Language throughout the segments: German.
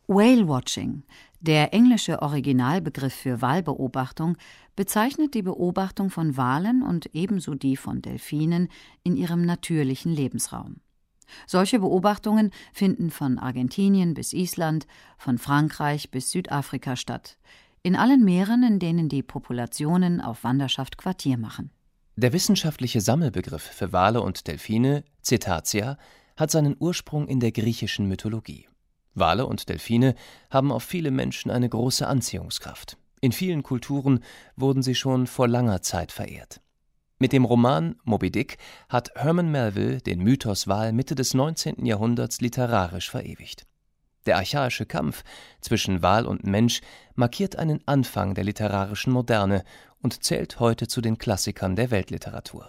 Whale-Watching, der englische Originalbegriff für Walbeobachtung, bezeichnet die Beobachtung von Walen und ebenso die von Delfinen in ihrem natürlichen Lebensraum. Solche Beobachtungen finden von Argentinien bis Island, von Frankreich bis Südafrika statt, in allen Meeren, in denen die Populationen auf Wanderschaft Quartier machen. Der wissenschaftliche Sammelbegriff für Wale und Delfine, Cetacea, hat seinen Ursprung in der griechischen Mythologie. Wale und Delfine haben auf viele Menschen eine große Anziehungskraft. In vielen Kulturen wurden sie schon vor langer Zeit verehrt. Mit dem Roman Moby Dick hat Herman Melville den Mythos Wal Mitte des 19. Jahrhunderts literarisch verewigt. Der archaische Kampf zwischen Wal und Mensch markiert einen Anfang der literarischen Moderne und zählt heute zu den Klassikern der Weltliteratur.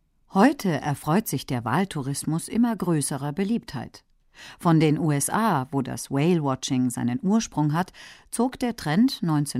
Heute erfreut sich der Waltourismus immer größerer Beliebtheit. Von den USA, wo das Whale-Watching seinen Ursprung hat, zog der Trend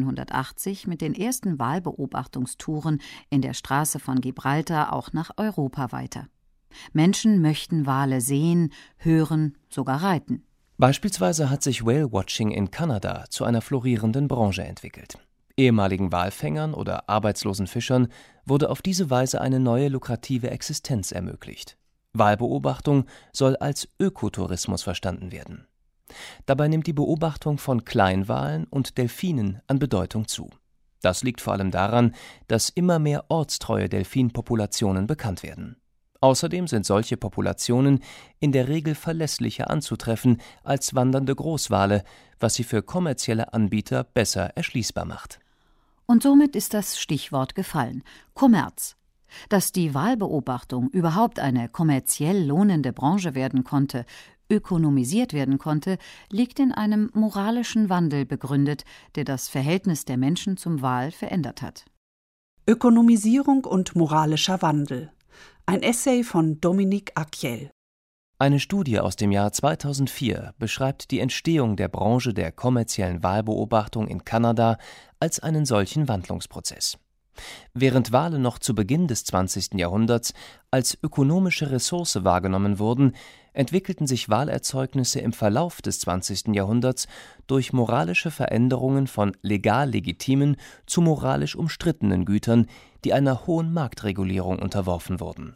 1980 mit den ersten Walbeobachtungstouren in der Straße von Gibraltar auch nach Europa weiter. Menschen möchten Wale sehen, hören, sogar reiten. Beispielsweise hat sich Whale-Watching in Kanada zu einer florierenden Branche entwickelt. Ehemaligen Walfängern oder arbeitslosen Fischern wurde auf diese Weise eine neue lukrative Existenz ermöglicht. Walbeobachtung soll als Ökotourismus verstanden werden. Dabei nimmt die Beobachtung von Kleinwalen und Delfinen an Bedeutung zu. Das liegt vor allem daran, dass immer mehr ortstreue Delfinpopulationen bekannt werden. Außerdem sind solche Populationen in der Regel verlässlicher anzutreffen als wandernde Großwale, was sie für kommerzielle Anbieter besser erschließbar macht. Und somit ist das Stichwort gefallen: Kommerz. Dass die Walbeobachtung überhaupt eine kommerziell lohnende Branche werden konnte, ökonomisiert werden konnte, liegt in einem moralischen Wandel begründet, der das Verhältnis der Menschen zum Wal verändert hat. Ökonomisierung und moralischer Wandel. Ein Essay von Dominique Aquiel. Eine Studie aus dem Jahr 2004 beschreibt die Entstehung der Branche der kommerziellen Walbeobachtung in Kanada als einen solchen Wandlungsprozess. Während Wale noch zu Beginn des 20. Jahrhunderts als ökonomische Ressource wahrgenommen wurden, entwickelten sich Walerzeugnisse im Verlauf des 20. Jahrhunderts durch moralische Veränderungen von legal legitimen zu moralisch umstrittenen Gütern, die einer hohen Marktregulierung unterworfen wurden.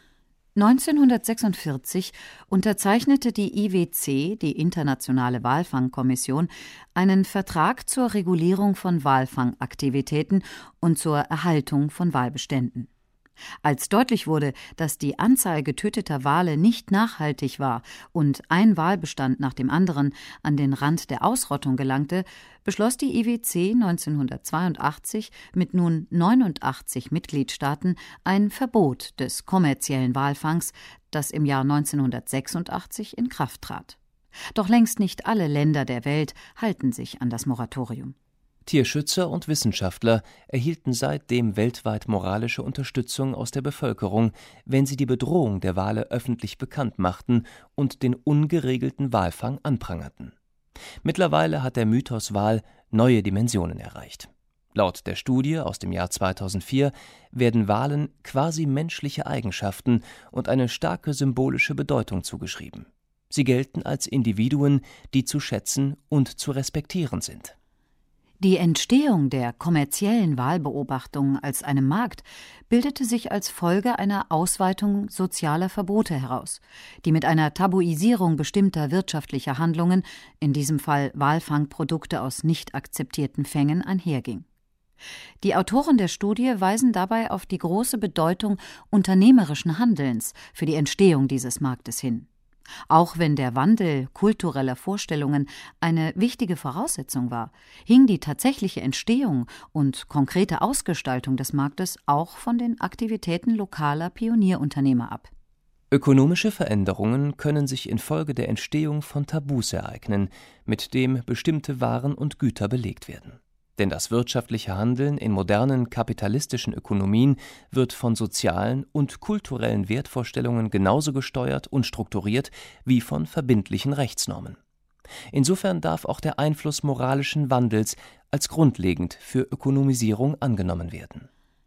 1946 unterzeichnete die IWC, die Internationale Walfangkommission, einen Vertrag zur Regulierung von Walfangaktivitäten und zur Erhaltung von Walbeständen. Als deutlich wurde, dass die Anzahl getöteter Wale nicht nachhaltig war und ein Walbestand nach dem anderen an den Rand der Ausrottung gelangte, beschloss die IWC 1982 mit nun 89 Mitgliedstaaten ein Verbot des kommerziellen Walfangs, das im Jahr 1986 in Kraft trat. Doch längst nicht alle Länder der Welt halten sich an das Moratorium. Tierschützer und Wissenschaftler erhielten seitdem weltweit moralische Unterstützung aus der Bevölkerung, wenn sie die Bedrohung der Wale öffentlich bekannt machten und den ungeregelten Walfang anprangerten. Mittlerweile hat der Mythos Wal neue Dimensionen erreicht. Laut der Studie aus dem Jahr 2004 werden Walen quasi menschliche Eigenschaften und eine starke symbolische Bedeutung zugeschrieben. Sie gelten als Individuen, die zu schätzen und zu respektieren sind. Die Entstehung der kommerziellen Walbeobachtung als einem Markt bildete sich als Folge einer Ausweitung sozialer Verbote heraus, die mit einer Tabuisierung bestimmter wirtschaftlicher Handlungen, in diesem Fall Walfangprodukte aus nicht akzeptierten Fängen, einherging. Die Autoren der Studie weisen dabei auf die große Bedeutung unternehmerischen Handelns für die Entstehung dieses Marktes hin. Auch wenn der Wandel kultureller Vorstellungen eine wichtige Voraussetzung war, hing die tatsächliche Entstehung und konkrete Ausgestaltung des Marktes auch von den Aktivitäten lokaler Pionierunternehmer ab. Ökonomische Veränderungen können sich infolge der Entstehung von Tabus ereignen, mit dem bestimmte Waren und Güter belegt werden. Denn das wirtschaftliche Handeln in modernen kapitalistischen Ökonomien wird von sozialen und kulturellen Wertvorstellungen genauso gesteuert und strukturiert wie von verbindlichen Rechtsnormen. Insofern darf auch der Einfluss moralischen Wandels als grundlegend für Ökonomisierung angenommen werden.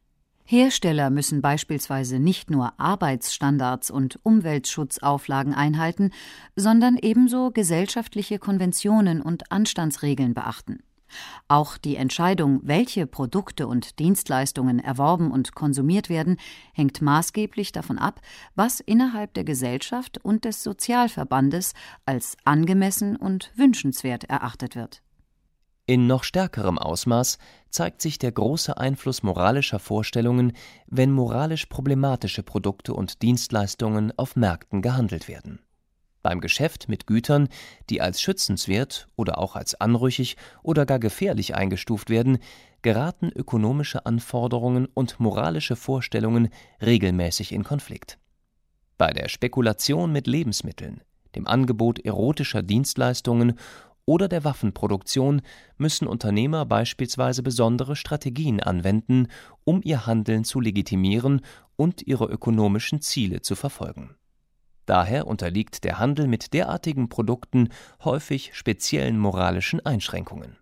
Hersteller müssen beispielsweise nicht nur Arbeitsstandards und Umweltschutzauflagen einhalten, sondern ebenso gesellschaftliche Konventionen und Anstandsregeln beachten. Auch die Entscheidung, welche Produkte und Dienstleistungen erworben und konsumiert werden, hängt maßgeblich davon ab, was innerhalb der Gesellschaft und des Sozialverbandes als angemessen und wünschenswert erachtet wird. In noch stärkerem Ausmaß zeigt sich der große Einfluss moralischer Vorstellungen, wenn moralisch problematische Produkte und Dienstleistungen auf Märkten gehandelt werden. Beim Geschäft mit Gütern, die als schützenswert oder auch als anrüchig oder gar gefährlich eingestuft werden, geraten ökonomische Anforderungen und moralische Vorstellungen regelmäßig in Konflikt. Bei der Spekulation mit Lebensmitteln, dem Angebot erotischer Dienstleistungen oder der Waffenproduktion müssen Unternehmer beispielsweise besondere Strategien anwenden, um ihr Handeln zu legitimieren und ihre ökonomischen Ziele zu verfolgen. Daher unterliegt der Handel mit derartigen Produkten häufig speziellen moralischen Einschränkungen.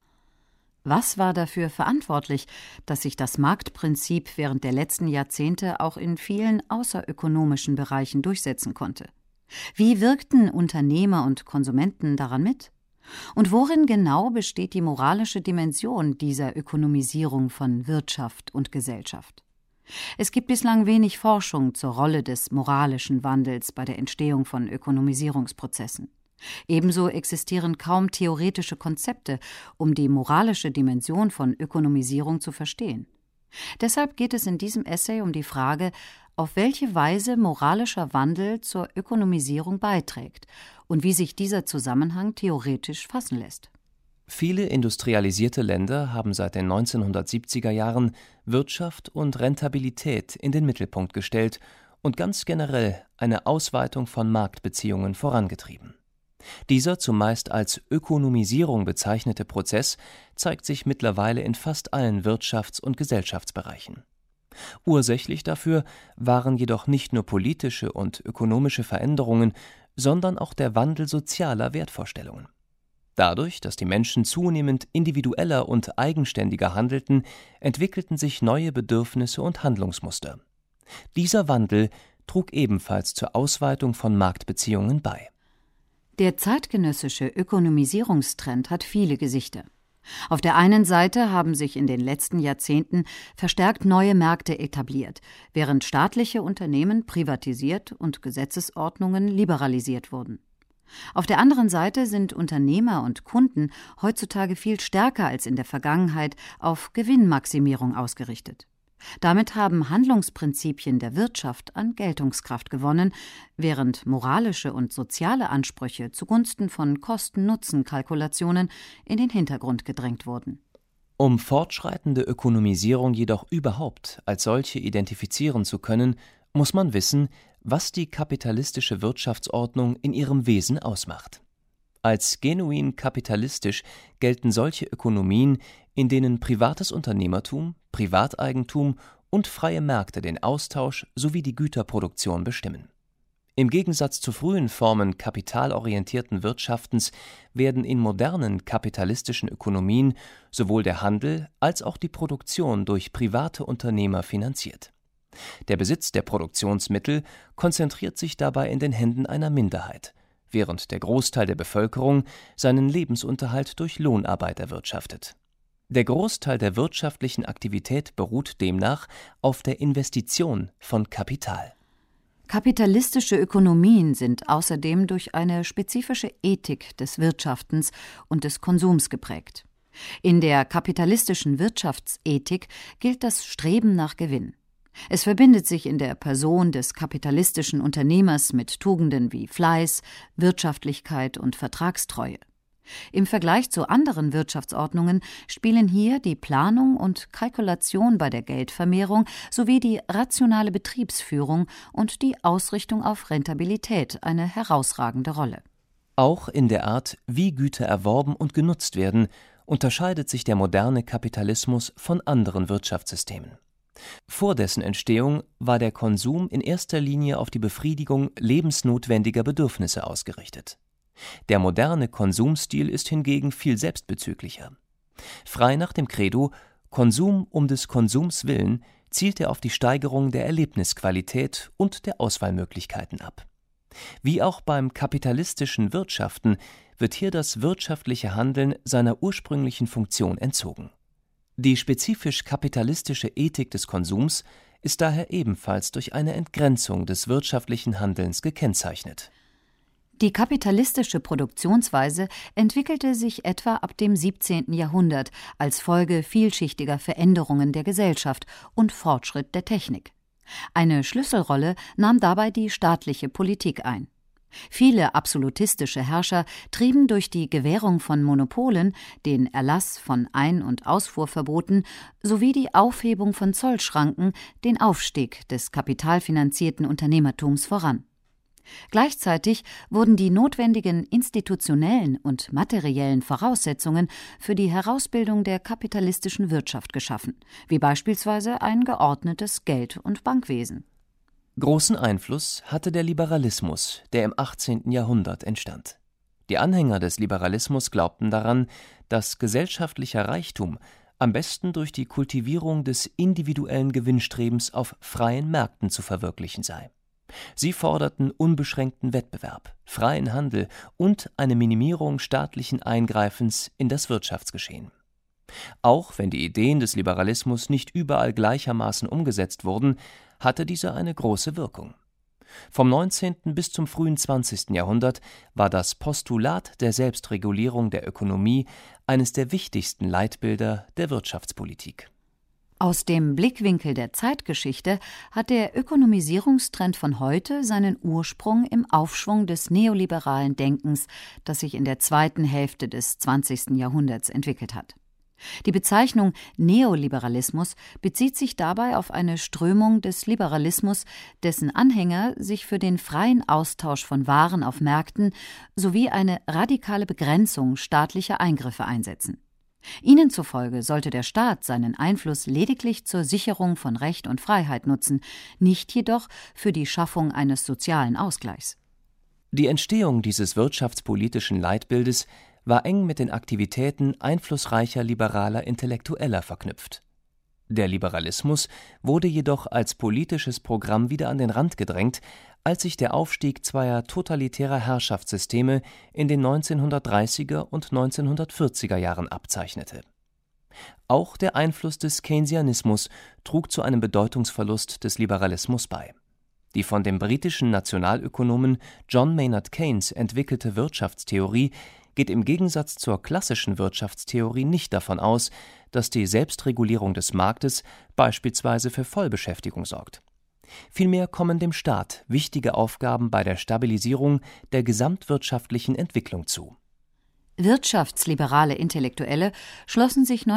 Was war dafür verantwortlich, dass sich das Marktprinzip während der letzten Jahrzehnte auch in vielen außerökonomischen Bereichen durchsetzen konnte? Wie wirkten Unternehmer und Konsumenten daran mit? Und worin genau besteht die moralische Dimension dieser Ökonomisierung von Wirtschaft und Gesellschaft? Es gibt bislang wenig Forschung zur Rolle des moralischen Wandels bei der Entstehung von Ökonomisierungsprozessen. Ebenso existieren kaum theoretische Konzepte, um die moralische Dimension von Ökonomisierung zu verstehen. Deshalb geht es in diesem Essay um die Frage, auf welche Weise moralischer Wandel zur Ökonomisierung beiträgt und wie sich dieser Zusammenhang theoretisch fassen lässt. Viele industrialisierte Länder haben seit den 1970er Jahren Wirtschaft und Rentabilität in den Mittelpunkt gestellt und ganz generell eine Ausweitung von Marktbeziehungen vorangetrieben. Dieser zumeist als Ökonomisierung bezeichnete Prozess zeigt sich mittlerweile in fast allen Wirtschafts- und Gesellschaftsbereichen. Ursächlich dafür waren jedoch nicht nur politische und ökonomische Veränderungen, sondern auch der Wandel sozialer Wertvorstellungen. Dadurch, dass die Menschen zunehmend individueller und eigenständiger handelten, entwickelten sich neue Bedürfnisse und Handlungsmuster. Dieser Wandel trug ebenfalls zur Ausweitung von Marktbeziehungen bei. Der zeitgenössische Ökonomisierungstrend hat viele Gesichter. Auf der einen Seite haben sich in den letzten Jahrzehnten verstärkt neue Märkte etabliert, während staatliche Unternehmen privatisiert und Gesetzesordnungen liberalisiert wurden. Auf der anderen Seite sind Unternehmer und Kunden heutzutage viel stärker als in der Vergangenheit auf Gewinnmaximierung ausgerichtet. Damit haben Handlungsprinzipien der Wirtschaft an Geltungskraft gewonnen, während moralische und soziale Ansprüche zugunsten von Kosten-Nutzen-Kalkulationen in den Hintergrund gedrängt wurden. Um fortschreitende Ökonomisierung jedoch überhaupt als solche identifizieren zu können, muss man wissen, was die kapitalistische Wirtschaftsordnung in ihrem Wesen ausmacht. Als genuin kapitalistisch gelten solche Ökonomien, in denen privates Unternehmertum, Privateigentum und freie Märkte den Austausch sowie die Güterproduktion bestimmen. Im Gegensatz zu frühen Formen kapitalorientierten Wirtschaftens werden in modernen kapitalistischen Ökonomien sowohl der Handel als auch die Produktion durch private Unternehmer finanziert. Der Besitz der Produktionsmittel konzentriert sich dabei in den Händen einer Minderheit, während der Großteil der Bevölkerung seinen Lebensunterhalt durch Lohnarbeit erwirtschaftet. Der Großteil der wirtschaftlichen Aktivität beruht demnach auf der Investition von Kapital. Kapitalistische Ökonomien sind außerdem durch eine spezifische Ethik des Wirtschaftens und des Konsums geprägt. In der kapitalistischen Wirtschaftsethik gilt das Streben nach Gewinn. Es verbindet sich in der Person des kapitalistischen Unternehmers mit Tugenden wie Fleiß, Wirtschaftlichkeit und Vertragstreue. Im Vergleich zu anderen Wirtschaftsordnungen spielen hier die Planung und Kalkulation bei der Geldvermehrung sowie die rationale Betriebsführung und die Ausrichtung auf Rentabilität eine herausragende Rolle. Auch in der Art, wie Güter erworben und genutzt werden, unterscheidet sich der moderne Kapitalismus von anderen Wirtschaftssystemen. Vor dessen Entstehung war der Konsum in erster Linie auf die Befriedigung lebensnotwendiger Bedürfnisse ausgerichtet. Der moderne Konsumstil ist hingegen viel selbstbezüglicher. Frei nach dem Credo »Konsum um des Konsums willen« zielt er auf die Steigerung der Erlebnisqualität und der Auswahlmöglichkeiten ab. Wie auch beim kapitalistischen Wirtschaften wird hier das wirtschaftliche Handeln seiner ursprünglichen Funktion entzogen. Die spezifisch kapitalistische Ethik des Konsums ist daher ebenfalls durch eine Entgrenzung des wirtschaftlichen Handelns gekennzeichnet. Die kapitalistische Produktionsweise entwickelte sich etwa ab dem 17. Jahrhundert als Folge vielschichtiger Veränderungen der Gesellschaft und Fortschritt der Technik. Eine Schlüsselrolle nahm dabei die staatliche Politik ein. Viele absolutistische Herrscher trieben durch die Gewährung von Monopolen, den Erlass von Ein- und Ausfuhrverboten sowie die Aufhebung von Zollschranken den Aufstieg des kapitalfinanzierten Unternehmertums voran. Gleichzeitig wurden die notwendigen institutionellen und materiellen Voraussetzungen für die Herausbildung der kapitalistischen Wirtschaft geschaffen, wie beispielsweise ein geordnetes Geld- und Bankwesen. Großen Einfluss hatte der Liberalismus, der im 18. Jahrhundert entstand. Die Anhänger des Liberalismus glaubten daran, dass gesellschaftlicher Reichtum am besten durch die Kultivierung des individuellen Gewinnstrebens auf freien Märkten zu verwirklichen sei. Sie forderten unbeschränkten Wettbewerb, freien Handel und eine Minimierung staatlichen Eingreifens in das Wirtschaftsgeschehen. Auch wenn die Ideen des Liberalismus nicht überall gleichermaßen umgesetzt wurden, hatte dieser eine große Wirkung. Vom 19. bis zum frühen 20. Jahrhundert war das Postulat der Selbstregulierung der Ökonomie eines der wichtigsten Leitbilder der Wirtschaftspolitik. Aus dem Blickwinkel der Zeitgeschichte hat der Ökonomisierungstrend von heute seinen Ursprung im Aufschwung des neoliberalen Denkens, das sich in der zweiten Hälfte des 20. Jahrhunderts entwickelt hat. Die Bezeichnung Neoliberalismus bezieht sich dabei auf eine Strömung des Liberalismus, dessen Anhänger sich für den freien Austausch von Waren auf Märkten sowie eine radikale Begrenzung staatlicher Eingriffe einsetzen. Ihnen zufolge sollte der Staat seinen Einfluss lediglich zur Sicherung von Recht und Freiheit nutzen, nicht jedoch für die Schaffung eines sozialen Ausgleichs. Die Entstehung dieses wirtschaftspolitischen Leitbildes war eng mit den Aktivitäten einflussreicher liberaler Intellektueller verknüpft. Der Liberalismus wurde jedoch als politisches Programm wieder an den Rand gedrängt, als sich der Aufstieg zweier totalitärer Herrschaftssysteme in den 1930er und 1940er Jahren abzeichnete. Auch der Einfluss des Keynesianismus trug zu einem Bedeutungsverlust des Liberalismus bei. Die von dem britischen Nationalökonomen John Maynard Keynes entwickelte Wirtschaftstheorie geht im Gegensatz zur klassischen Wirtschaftstheorie nicht davon aus, dass die Selbstregulierung des Marktes beispielsweise für Vollbeschäftigung sorgt. Vielmehr kommen dem Staat wichtige Aufgaben bei der Stabilisierung der gesamtwirtschaftlichen Entwicklung zu. Wirtschaftsliberale Intellektuelle schlossen sich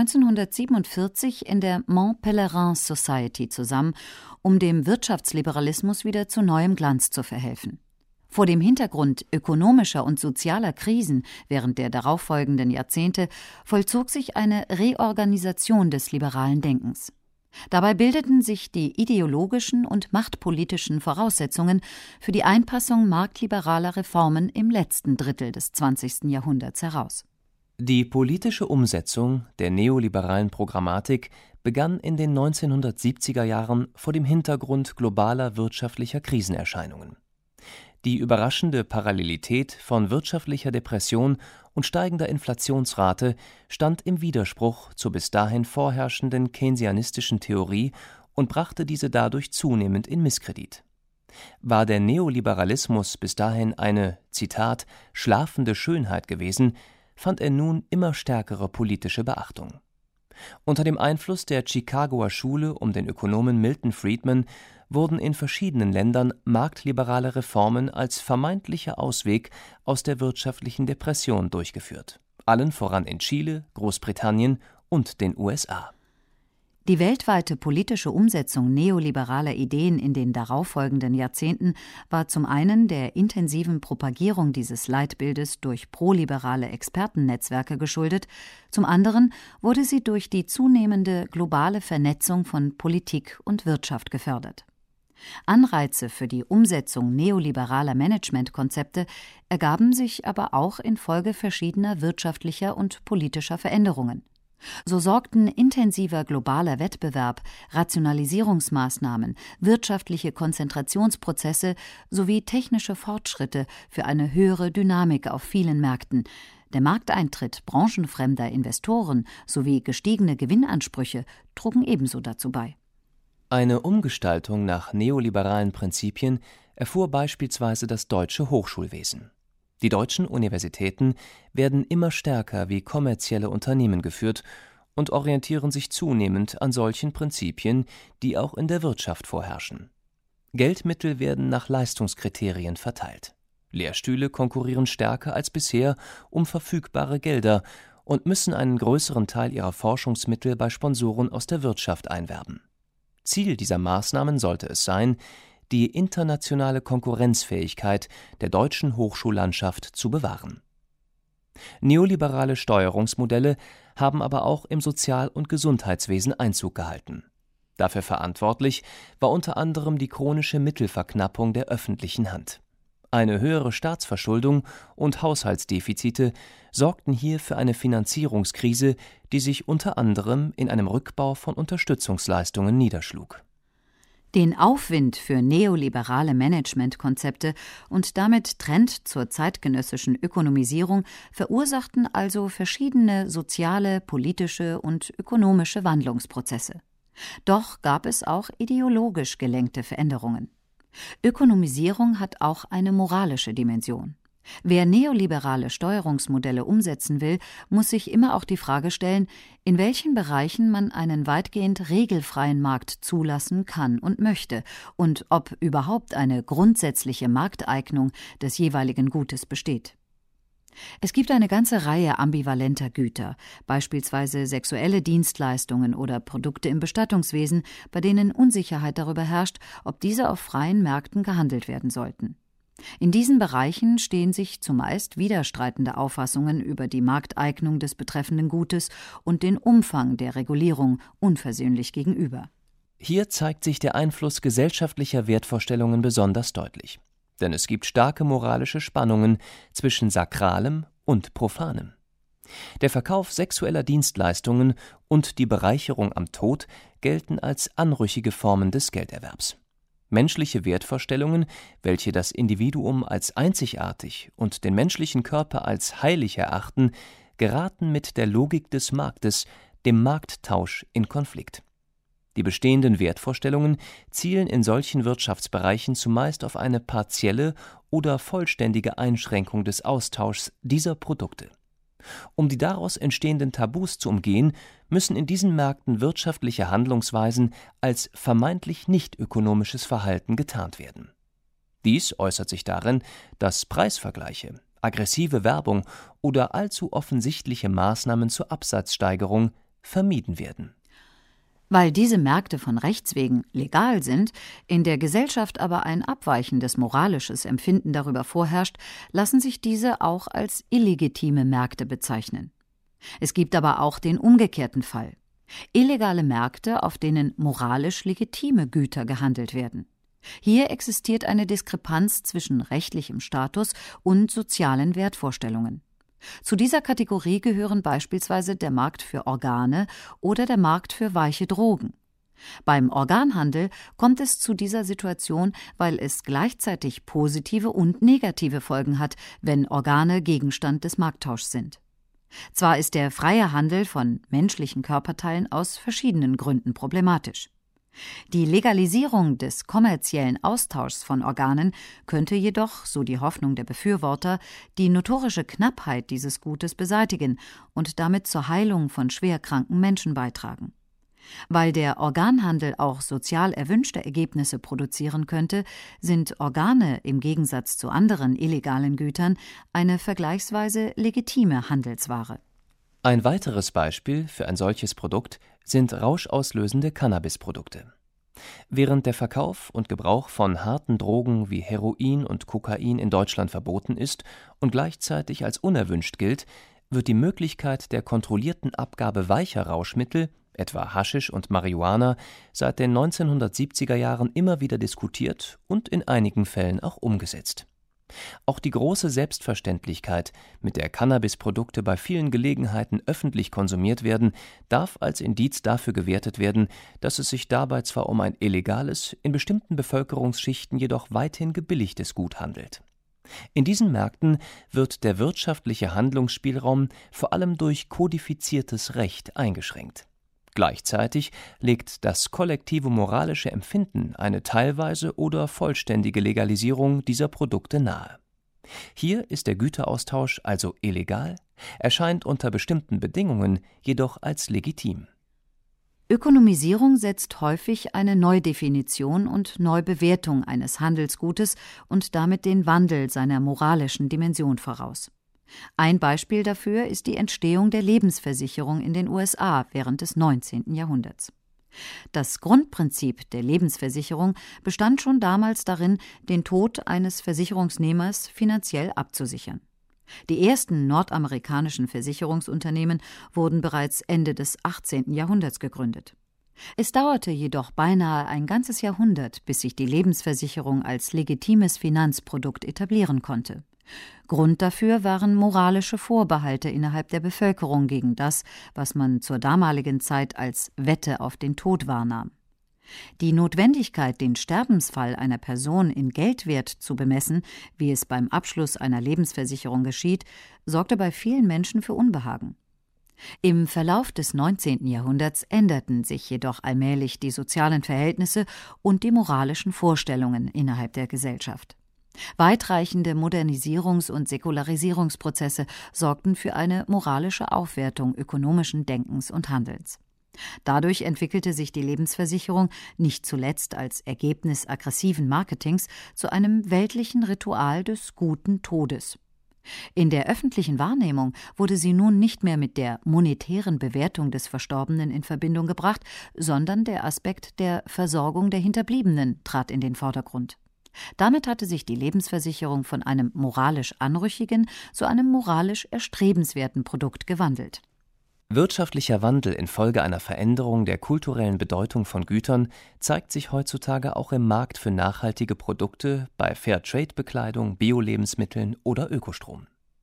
1947 in der Mont Pelerin Society zusammen, um dem Wirtschaftsliberalismus wieder zu neuem Glanz zu verhelfen. Vor dem Hintergrund ökonomischer und sozialer Krisen während der darauffolgenden Jahrzehnte vollzog sich eine Reorganisation des liberalen Denkens. Dabei bildeten sich die ideologischen und machtpolitischen Voraussetzungen für die Einpassung marktliberaler Reformen im letzten Drittel des 20. Jahrhunderts heraus. Die politische Umsetzung der neoliberalen Programmatik begann in den 1970er Jahren vor dem Hintergrund globaler wirtschaftlicher Krisenerscheinungen. Die überraschende Parallelität von wirtschaftlicher Depression und steigender Inflationsrate stand im Widerspruch zur bis dahin vorherrschenden keynesianistischen Theorie und brachte diese dadurch zunehmend in Misskredit. War der Neoliberalismus bis dahin eine, Zitat, schlafende Schönheit gewesen, fand er nun immer stärkere politische Beachtung. Unter dem Einfluss der Chicagoer Schule um den Ökonomen Milton Friedman wurden in verschiedenen Ländern marktliberale Reformen als vermeintlicher Ausweg aus der wirtschaftlichen Depression durchgeführt, allen voran in Chile, Großbritannien und den USA. Die weltweite politische Umsetzung neoliberaler Ideen in den darauffolgenden Jahrzehnten war zum einen der intensiven Propagierung dieses Leitbildes durch proliberale Expertennetzwerke geschuldet, zum anderen wurde sie durch die zunehmende globale Vernetzung von Politik und Wirtschaft gefördert. Anreize für die Umsetzung neoliberaler Managementkonzepte ergaben sich aber auch infolge verschiedener wirtschaftlicher und politischer Veränderungen. So sorgten intensiver globaler Wettbewerb, Rationalisierungsmaßnahmen, wirtschaftliche Konzentrationsprozesse sowie technische Fortschritte für eine höhere Dynamik auf vielen Märkten. Der Markteintritt branchenfremder Investoren sowie gestiegene Gewinnansprüche trugen ebenso dazu bei. Eine Umgestaltung nach neoliberalen Prinzipien erfuhr beispielsweise das deutsche Hochschulwesen. Die deutschen Universitäten werden immer stärker wie kommerzielle Unternehmen geführt und orientieren sich zunehmend an solchen Prinzipien, die auch in der Wirtschaft vorherrschen. Geldmittel werden nach Leistungskriterien verteilt. Lehrstühle konkurrieren stärker als bisher um verfügbare Gelder und müssen einen größeren Teil ihrer Forschungsmittel bei Sponsoren aus der Wirtschaft einwerben. Ziel dieser Maßnahmen sollte es sein, die internationale Konkurrenzfähigkeit der deutschen Hochschullandschaft zu bewahren. Neoliberale Steuerungsmodelle haben aber auch im Sozial- und Gesundheitswesen Einzug gehalten. Dafür verantwortlich war unter anderem die chronische Mittelverknappung der öffentlichen Hand. Eine höhere Staatsverschuldung und Haushaltsdefizite sorgten hier für eine Finanzierungskrise, die sich unter anderem in einem Rückbau von Unterstützungsleistungen niederschlug. Den Aufwind für neoliberale Managementkonzepte und damit Trend zur zeitgenössischen Ökonomisierung verursachten also verschiedene soziale, politische und ökonomische Wandlungsprozesse. Doch gab es auch ideologisch gelenkte Veränderungen. Ökonomisierung hat auch eine moralische Dimension. Wer neoliberale Steuerungsmodelle umsetzen will, muss sich immer auch die Frage stellen, in welchen Bereichen man einen weitgehend regelfreien Markt zulassen kann und möchte und ob überhaupt eine grundsätzliche Markteignung des jeweiligen Gutes besteht. Es gibt eine ganze Reihe ambivalenter Güter, beispielsweise sexuelle Dienstleistungen oder Produkte im Bestattungswesen, bei denen Unsicherheit darüber herrscht, ob diese auf freien Märkten gehandelt werden sollten. In diesen Bereichen stehen sich zumeist widerstreitende Auffassungen über die Markteignung des betreffenden Gutes und den Umfang der Regulierung unversöhnlich gegenüber. Hier zeigt sich der Einfluss gesellschaftlicher Wertvorstellungen besonders deutlich. Denn es gibt starke moralische Spannungen zwischen Sakralem und Profanem. Der Verkauf sexueller Dienstleistungen und die Bereicherung am Tod gelten als anrüchige Formen des Gelderwerbs. Menschliche Wertvorstellungen, welche das Individuum als einzigartig und den menschlichen Körper als heilig erachten, geraten mit der Logik des Marktes, dem Markttausch, in Konflikt. Die bestehenden Wertvorstellungen zielen in solchen Wirtschaftsbereichen zumeist auf eine partielle oder vollständige Einschränkung des Austauschs dieser Produkte. Um die daraus entstehenden Tabus zu umgehen, müssen in diesen Märkten wirtschaftliche Handlungsweisen als vermeintlich nicht ökonomisches Verhalten getarnt werden. Dies äußert sich darin, dass Preisvergleiche, aggressive Werbung oder allzu offensichtliche Maßnahmen zur Absatzsteigerung vermieden werden. Weil diese Märkte von Rechts wegen legal sind, in der Gesellschaft aber ein abweichendes moralisches Empfinden darüber vorherrscht, lassen sich diese auch als illegitime Märkte bezeichnen. Es gibt aber auch den umgekehrten Fall: illegale Märkte, auf denen moralisch legitime Güter gehandelt werden. Hier existiert eine Diskrepanz zwischen rechtlichem Status und sozialen Wertvorstellungen. Zu dieser Kategorie gehören beispielsweise der Markt für Organe oder der Markt für weiche Drogen. Beim Organhandel kommt es zu dieser Situation, weil es gleichzeitig positive und negative Folgen hat, wenn Organe Gegenstand des Markttauschs sind. Zwar ist der freie Handel von menschlichen Körperteilen aus verschiedenen Gründen problematisch. Die Legalisierung des kommerziellen Austauschs von Organen könnte jedoch, so die Hoffnung der Befürworter, die notorische Knappheit dieses Gutes beseitigen und damit zur Heilung von schwerkranken Menschen beitragen. Weil der Organhandel auch sozial erwünschte Ergebnisse produzieren könnte, sind Organe im Gegensatz zu anderen illegalen Gütern eine vergleichsweise legitime Handelsware. Ein weiteres Beispiel für ein solches Produkt sind rauschauslösende Cannabisprodukte. Während der Verkauf und Gebrauch von harten Drogen wie Heroin und Kokain in Deutschland verboten ist und gleichzeitig als unerwünscht gilt, wird die Möglichkeit der kontrollierten Abgabe weicher Rauschmittel, etwa Haschisch und Marihuana, seit den 1970er Jahren immer wieder diskutiert und in einigen Fällen auch umgesetzt. Auch die große Selbstverständlichkeit, mit der Cannabisprodukte bei vielen Gelegenheiten öffentlich konsumiert werden, darf als Indiz dafür gewertet werden, dass es sich dabei zwar um ein illegales, in bestimmten Bevölkerungsschichten jedoch weithin gebilligtes Gut handelt. In diesen Märkten wird der wirtschaftliche Handlungsspielraum vor allem durch kodifiziertes Recht eingeschränkt. Gleichzeitig legt das kollektive moralische Empfinden eine teilweise oder vollständige Legalisierung dieser Produkte nahe. Hier ist der Güteraustausch also illegal, erscheint unter bestimmten Bedingungen jedoch als legitim. Ökonomisierung setzt häufig eine Neudefinition und Neubewertung eines Handelsgutes und damit den Wandel seiner moralischen Dimension voraus. Ein Beispiel dafür ist die Entstehung der Lebensversicherung in den USA während des 19. Jahrhunderts. Das Grundprinzip der Lebensversicherung bestand schon damals darin, den Tod eines Versicherungsnehmers finanziell abzusichern. Die ersten nordamerikanischen Versicherungsunternehmen wurden bereits Ende des 18. Jahrhunderts gegründet. Es dauerte jedoch beinahe ein ganzes Jahrhundert, bis sich die Lebensversicherung als legitimes Finanzprodukt etablieren konnte. Grund dafür waren moralische Vorbehalte innerhalb der Bevölkerung gegen das, was man zur damaligen Zeit als Wette auf den Tod wahrnahm. Die Notwendigkeit, den Sterbensfall einer Person in Geldwert zu bemessen, wie es beim Abschluss einer Lebensversicherung geschieht, sorgte bei vielen Menschen für Unbehagen. Im Verlauf des 19. Jahrhunderts änderten sich jedoch allmählich die sozialen Verhältnisse und die moralischen Vorstellungen innerhalb der Gesellschaft. Weitreichende Modernisierungs- und Säkularisierungsprozesse sorgten für eine moralische Aufwertung ökonomischen Denkens und Handelns. Dadurch entwickelte sich die Lebensversicherung nicht zuletzt als Ergebnis aggressiven Marketings zu einem weltlichen Ritual des guten Todes. In der öffentlichen Wahrnehmung wurde sie nun nicht mehr mit der monetären Bewertung des Verstorbenen in Verbindung gebracht, sondern der Aspekt der Versorgung der Hinterbliebenen trat in den Vordergrund. Damit hatte sich die Lebensversicherung von einem moralisch anrüchigen zu einem moralisch erstrebenswerten Produkt gewandelt. Wirtschaftlicher Wandel infolge einer Veränderung der kulturellen Bedeutung von Gütern zeigt sich heutzutage auch im Markt für nachhaltige Produkte, bei Fairtrade-Bekleidung, Bio-Lebensmitteln oder Ökostrom.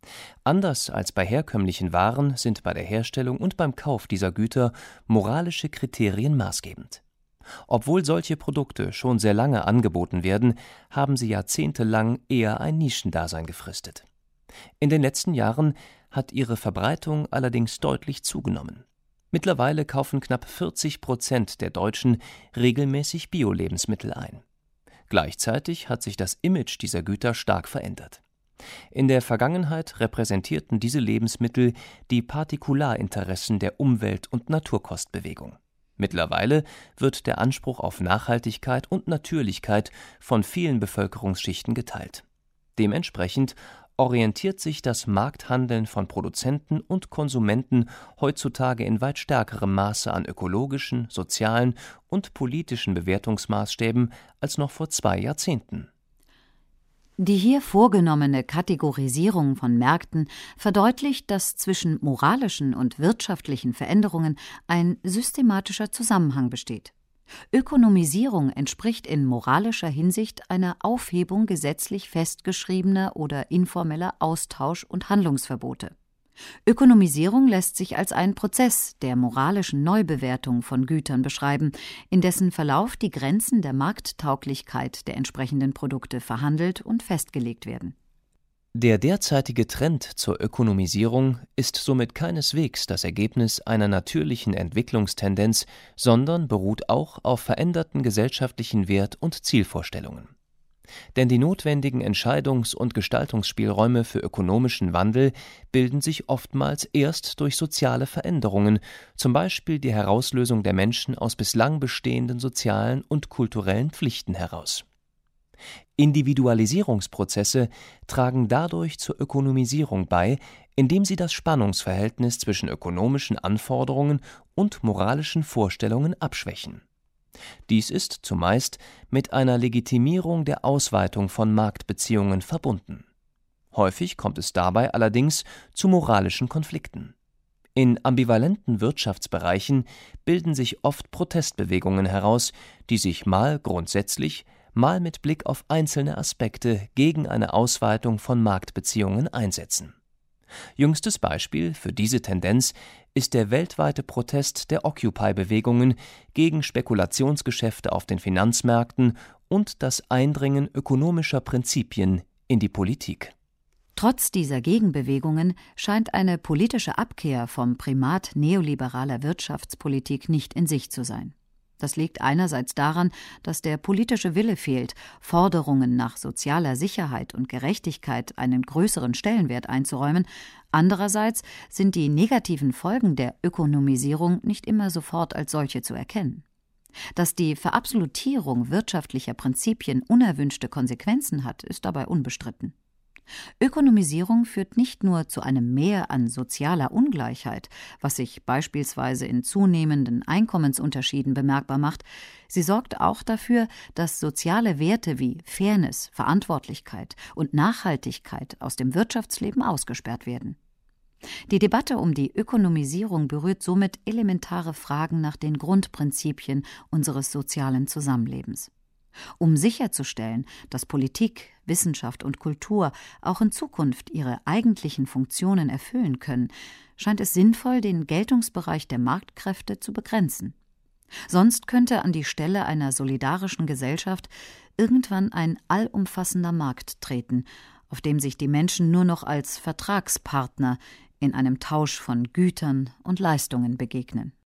Anders als bei herkömmlichen Waren sind bei der Herstellung und beim Kauf dieser Güter moralische Kriterien maßgebend. Obwohl solche Produkte schon sehr lange angeboten werden, haben sie jahrzehntelang eher ein Nischendasein gefristet. In den letzten Jahren hat ihre Verbreitung allerdings deutlich zugenommen. Mittlerweile kaufen knapp 40% der Deutschen regelmäßig Bio-Lebensmittel ein. Gleichzeitig hat sich das Image dieser Güter stark verändert. In der Vergangenheit repräsentierten diese Lebensmittel die Partikularinteressen der Umwelt- und Naturkostbewegung. Mittlerweile wird der Anspruch auf Nachhaltigkeit und Natürlichkeit von vielen Bevölkerungsschichten geteilt. Dementsprechend orientiert sich das Markthandeln von Produzenten und Konsumenten heutzutage in weit stärkerem Maße an ökologischen, sozialen und politischen Bewertungsmaßstäben als noch vor 2 Jahrzehnten. Die hier vorgenommene Kategorisierung von Märkten verdeutlicht, dass zwischen moralischen und wirtschaftlichen Veränderungen ein systematischer Zusammenhang besteht. Ökonomisierung entspricht in moralischer Hinsicht einer Aufhebung gesetzlich festgeschriebener oder informeller Austausch- und Handlungsverbote. Ökonomisierung lässt sich als ein Prozess der moralischen Neubewertung von Gütern beschreiben, in dessen Verlauf die Grenzen der Markttauglichkeit der entsprechenden Produkte verhandelt und festgelegt werden. Der derzeitige Trend zur Ökonomisierung ist somit keineswegs das Ergebnis einer natürlichen Entwicklungstendenz, sondern beruht auch auf veränderten gesellschaftlichen Wert- und Zielvorstellungen. Denn die notwendigen Entscheidungs- und Gestaltungsspielräume für ökonomischen Wandel bilden sich oftmals erst durch soziale Veränderungen, zum Beispiel die Herauslösung der Menschen aus bislang bestehenden sozialen und kulturellen Pflichten heraus. Individualisierungsprozesse tragen dadurch zur Ökonomisierung bei, indem sie das Spannungsverhältnis zwischen ökonomischen Anforderungen und moralischen Vorstellungen abschwächen. Dies ist zumeist mit einer Legitimierung der Ausweitung von Marktbeziehungen verbunden. Häufig kommt es dabei allerdings zu moralischen Konflikten. In ambivalenten Wirtschaftsbereichen bilden sich oft Protestbewegungen heraus, die sich mal grundsätzlich, mal mit Blick auf einzelne Aspekte gegen eine Ausweitung von Marktbeziehungen einsetzen. Jüngstes Beispiel für diese Tendenz ist der weltweite Protest der Occupy-Bewegungen gegen Spekulationsgeschäfte auf den Finanzmärkten und das Eindringen ökonomischer Prinzipien in die Politik. Trotz dieser Gegenbewegungen scheint eine politische Abkehr vom Primat neoliberaler Wirtschaftspolitik nicht in Sicht zu sein. Das liegt einerseits daran, dass der politische Wille fehlt, Forderungen nach sozialer Sicherheit und Gerechtigkeit einen größeren Stellenwert einzuräumen. Andererseits sind die negativen Folgen der Ökonomisierung nicht immer sofort als solche zu erkennen. Dass die Verabsolutierung wirtschaftlicher Prinzipien unerwünschte Konsequenzen hat, ist dabei unbestritten. Ökonomisierung führt nicht nur zu einem Mehr an sozialer Ungleichheit, was sich beispielsweise in zunehmenden Einkommensunterschieden bemerkbar macht, sie sorgt auch dafür, dass soziale Werte wie Fairness, Verantwortlichkeit und Nachhaltigkeit aus dem Wirtschaftsleben ausgesperrt werden. Die Debatte um die Ökonomisierung berührt somit elementare Fragen nach den Grundprinzipien unseres sozialen Zusammenlebens. Um sicherzustellen, dass Politik, Wissenschaft und Kultur auch in Zukunft ihre eigentlichen Funktionen erfüllen können, scheint es sinnvoll, den Geltungsbereich der Marktkräfte zu begrenzen. Sonst könnte an die Stelle einer solidarischen Gesellschaft irgendwann ein allumfassender Markt treten, auf dem sich die Menschen nur noch als Vertragspartner in einem Tausch von Gütern und Leistungen begegnen.